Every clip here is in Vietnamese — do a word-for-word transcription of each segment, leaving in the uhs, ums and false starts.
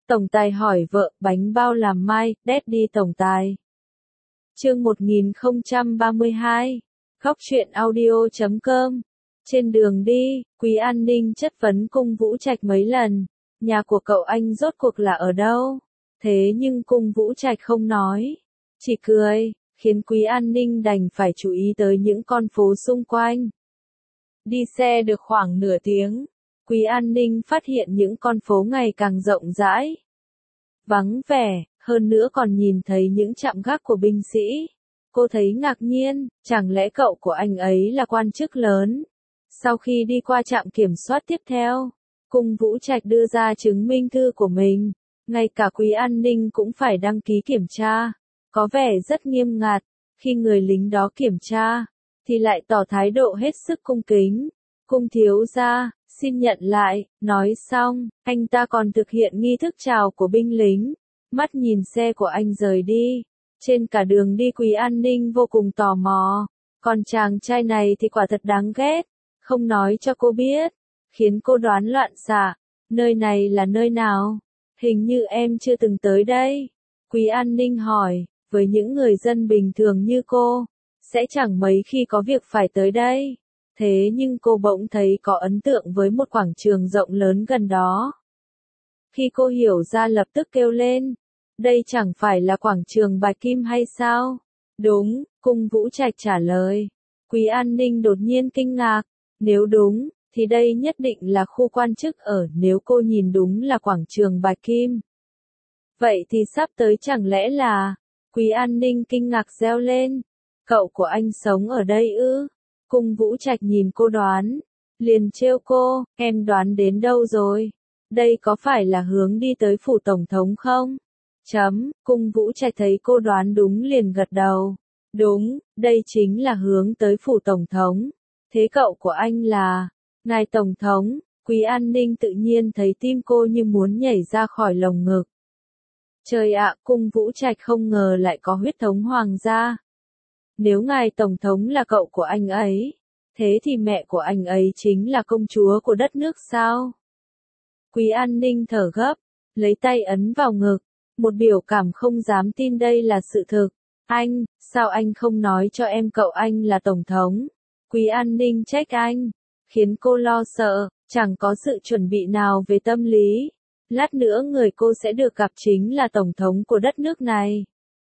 Tổng tài hỏi vợ, bánh bao làm mai, Daddy tổng tài. Chương một nghìn không trăm ba mươi hai. Góc truyện audio chấm com. Trên đường đi, Quý An Ninh chất vấn Cung Vũ Trạch mấy lần, nhà của cậu anh rốt cuộc là ở đâu? Thế nhưng Cung Vũ Trạch không nói, chỉ cười, khiến Quý An Ninh đành phải chú ý tới những con phố xung quanh. Đi xe được khoảng nửa tiếng, Quý An Ninh phát hiện những con phố ngày càng rộng rãi, vắng vẻ, hơn nữa còn nhìn thấy những trạm gác của binh sĩ. Cô thấy ngạc nhiên, chẳng lẽ cậu của anh ấy là quan chức lớn? Sau khi đi qua trạm kiểm soát tiếp theo, Cung Vũ Trạch đưa ra chứng minh thư của mình, ngay cả Quý An Ninh cũng phải đăng ký kiểm tra, có vẻ rất nghiêm ngặt. Khi người lính đó kiểm tra, thì lại tỏ thái độ hết sức cung kính. Cung thiếu gia, xin nhận lại, nói xong, anh ta còn thực hiện nghi thức chào của binh lính, mắt nhìn xe của anh rời đi. Trên cả đường đi Quý An Ninh vô cùng tò mò, còn chàng trai này thì quả thật đáng ghét, không nói cho cô biết, khiến cô đoán loạn xạ. Nơi này là nơi nào? Hình như em chưa từng tới đây. Quý An Ninh hỏi, với những người dân bình thường như cô, sẽ chẳng mấy khi có việc phải tới đây. Thế nhưng cô bỗng thấy có ấn tượng với một quảng trường rộng lớn gần đó. Khi cô hiểu ra lập tức kêu lên, đây chẳng phải là quảng trường Bạch Kim hay sao? Đúng, Cung Vũ Trạch trả lời. Quý An Ninh đột nhiên kinh ngạc, nếu đúng, thì đây nhất định là khu quan chức ở, nếu cô nhìn đúng là quảng trường Bạch Kim. Vậy thì sắp tới chẳng lẽ là... Quý An Ninh kinh ngạc reo lên, cậu của anh sống ở đây ư? Cung Vũ Trạch nhìn cô đoán, liền trêu cô, em đoán đến đâu rồi? Đây có phải là hướng đi tới phủ tổng thống không? Chấm, Cung Vũ Trạch thấy cô đoán đúng liền gật đầu. Đúng, đây chính là hướng tới phủ tổng thống. Thế cậu của anh là... Ngài tổng thống. Quý An Ninh tự nhiên thấy tim cô như muốn nhảy ra khỏi lồng ngực. Trời ạ, Cung Vũ Trạch không ngờ lại có huyết thống hoàng gia. Nếu ngài tổng thống là cậu của anh ấy, thế thì mẹ của anh ấy chính là công chúa của đất nước sao? Quý An Ninh thở gấp, lấy tay ấn vào ngực, một biểu cảm không dám tin đây là sự thực. Anh, sao anh không nói cho em cậu anh là tổng thống? Quý An Ninh trách anh, khiến cô lo sợ, chẳng có sự chuẩn bị nào về tâm lý. Lát nữa người cô sẽ được gặp chính là tổng thống của đất nước này.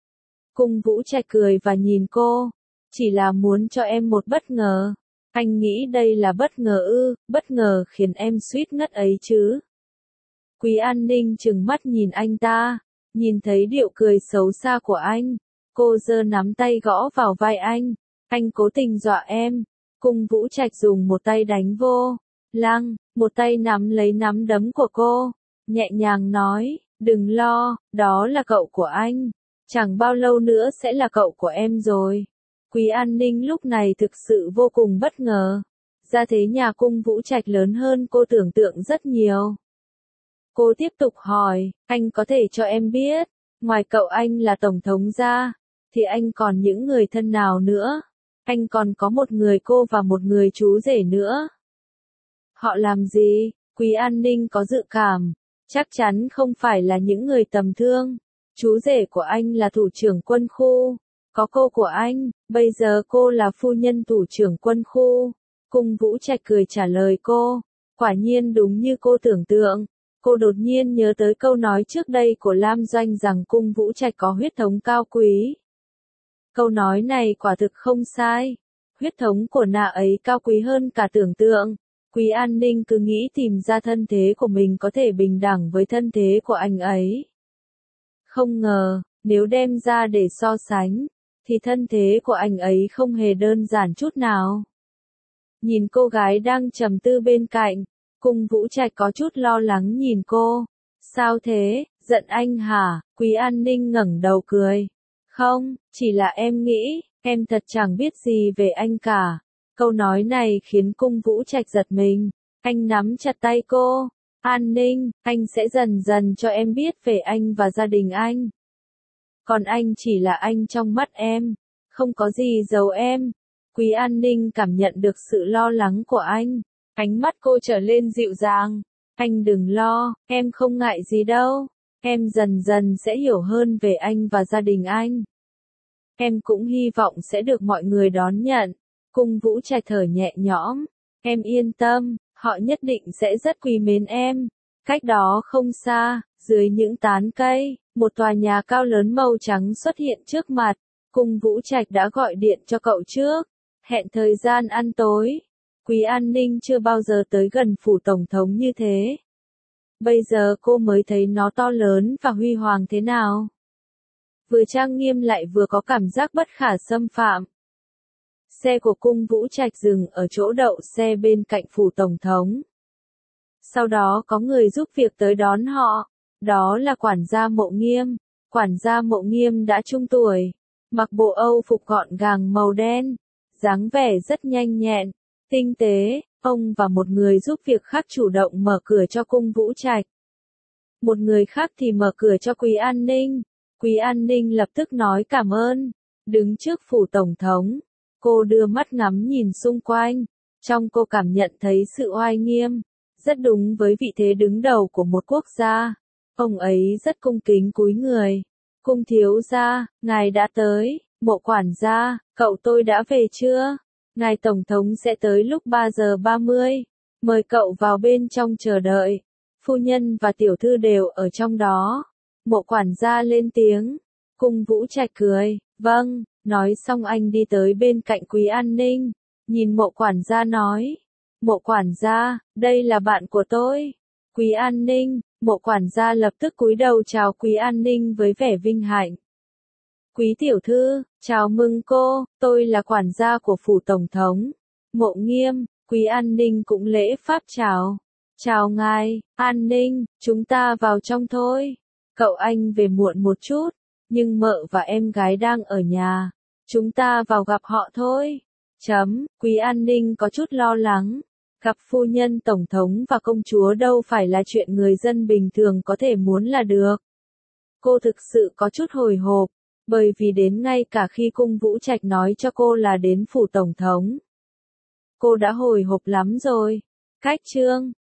Cung Vũ Trạch cười và nhìn cô, chỉ là muốn cho em một bất ngờ. Anh nghĩ đây là bất ngờ ư? Bất ngờ khiến em suýt ngất ấy chứ? Quý An Ninh trừng mắt nhìn anh ta, nhìn thấy điệu cười xấu xa của anh, cô giơ nắm tay gõ vào vai anh. Anh cố tình dọa em. Cung Vũ Trạch dùng một tay đánh vô lăng, một tay nắm lấy nắm đấm của cô, nhẹ nhàng nói, đừng lo, đó là cậu của anh. Chẳng bao lâu nữa sẽ là cậu của em rồi. Quý An Ninh lúc này thực sự vô cùng bất ngờ. Gia thế nhà Cung Vũ Trạch lớn hơn cô tưởng tượng rất nhiều. Cô tiếp tục hỏi, anh có thể cho em biết, ngoài cậu anh là tổng thống ra, thì anh còn những người thân nào nữa? Anh còn có một người cô và một người chú rể nữa. Họ làm gì? Quý An Ninh có dự cảm, chắc chắn không phải là những người tầm thường. Chú rể của anh là thủ trưởng quân khu, có cô của anh, bây giờ cô là phu nhân thủ trưởng quân khu. Cung Vũ Trạch cười trả lời cô, quả nhiên đúng như cô tưởng tượng. Cô đột nhiên nhớ tới câu nói trước đây của Lam Doanh rằng Cung Vũ Trạch có huyết thống cao quý. Câu nói này quả thực không sai, huyết thống của nà ấy cao quý hơn cả tưởng tượng. Quý An Ninh cứ nghĩ tìm ra thân thế của mình có thể bình đẳng với thân thế của anh ấy. Không ngờ, nếu đem ra để so sánh, thì thân thế của anh ấy không hề đơn giản chút nào. Nhìn cô gái đang trầm tư bên cạnh, Cung Vũ Trạch có chút lo lắng nhìn cô. Sao thế, giận anh hả? Quý An Ninh ngẩng đầu cười. Không, chỉ là em nghĩ, em thật chẳng biết gì về anh cả. Câu nói này khiến Cung Vũ Trạch giật mình. Anh nắm chặt tay cô. An Ninh, anh sẽ dần dần cho em biết về anh và gia đình anh. Còn anh chỉ là anh trong mắt em, không có gì giấu em. Quý An Ninh cảm nhận được sự lo lắng của anh. Ánh mắt cô trở lên dịu dàng. Anh đừng lo, em không ngại gì đâu. Em dần dần sẽ hiểu hơn về anh và gia đình anh. Em cũng hy vọng sẽ được mọi người đón nhận. Cung Vũ Trạch thở nhẹ nhõm. Em yên tâm, họ nhất định sẽ rất quý mến em. Cách đó không xa, dưới những tán cây, một tòa nhà cao lớn màu trắng xuất hiện trước mặt. Cung Vũ Trạch đã gọi điện cho cậu trước, hẹn thời gian ăn tối. Quý An Ninh chưa bao giờ tới gần phủ tổng thống như thế. Bây giờ cô mới thấy nó to lớn và huy hoàng thế nào. Vừa trang nghiêm lại vừa có cảm giác bất khả xâm phạm. Xe của Cung Vũ Trạch dừng ở chỗ đậu xe bên cạnh phủ tổng thống. Sau đó có người giúp việc tới đón họ. Đó là quản gia Mộ Nghiêm. Quản gia Mộ Nghiêm đã trung tuổi, mặc bộ Âu phục gọn gàng màu đen, dáng vẻ rất nhanh nhẹn, tinh tế. Ông và một người giúp việc khác chủ động mở cửa cho Cung Vũ Trạch. Một người khác thì mở cửa cho Quý An Ninh. Quý An Ninh lập tức nói cảm ơn. Đứng trước phủ tổng thống, cô đưa mắt ngắm nhìn xung quanh. Trong cô cảm nhận thấy sự oai nghiêm, rất đúng với vị thế đứng đầu của một quốc gia. Ông ấy rất cung kính cúi người. Cung thiếu gia, ngài đã tới. Mộ quản gia, cậu tôi đã về chưa? Ngài tổng thống sẽ tới lúc ba giờ ba mươi. Mời cậu vào bên trong chờ đợi. Phu nhân và tiểu thư đều ở trong đó. Mộ quản gia lên tiếng. Cung Vũ Trạch cười. Vâng, nói xong anh đi tới bên cạnh Quý An Ninh. Nhìn mộ quản gia nói. Mộ quản gia, đây là bạn của tôi. Quý An Ninh. Mộ quản gia lập tức cúi đầu chào Quý An Ninh với vẻ vinh hạnh. Quý tiểu thư, chào mừng cô, tôi là quản gia của phủ tổng thống. Mộ Nghiêm. Quý An Ninh cũng lễ pháp chào. Chào ngài, An Ninh, chúng ta vào trong thôi. Cậu anh về muộn một chút, nhưng mợ và em gái đang ở nhà. Chúng ta vào gặp họ thôi. Chấm, Quý An Ninh có chút lo lắng. Gặp phu nhân tổng thống và công chúa đâu phải là chuyện người dân bình thường có thể muốn là được. Cô thực sự có chút hồi hộp, bởi vì đến ngay cả khi Cung Vũ Trạch nói cho cô là đến phủ tổng thống, cô đã hồi hộp lắm rồi. Cách chương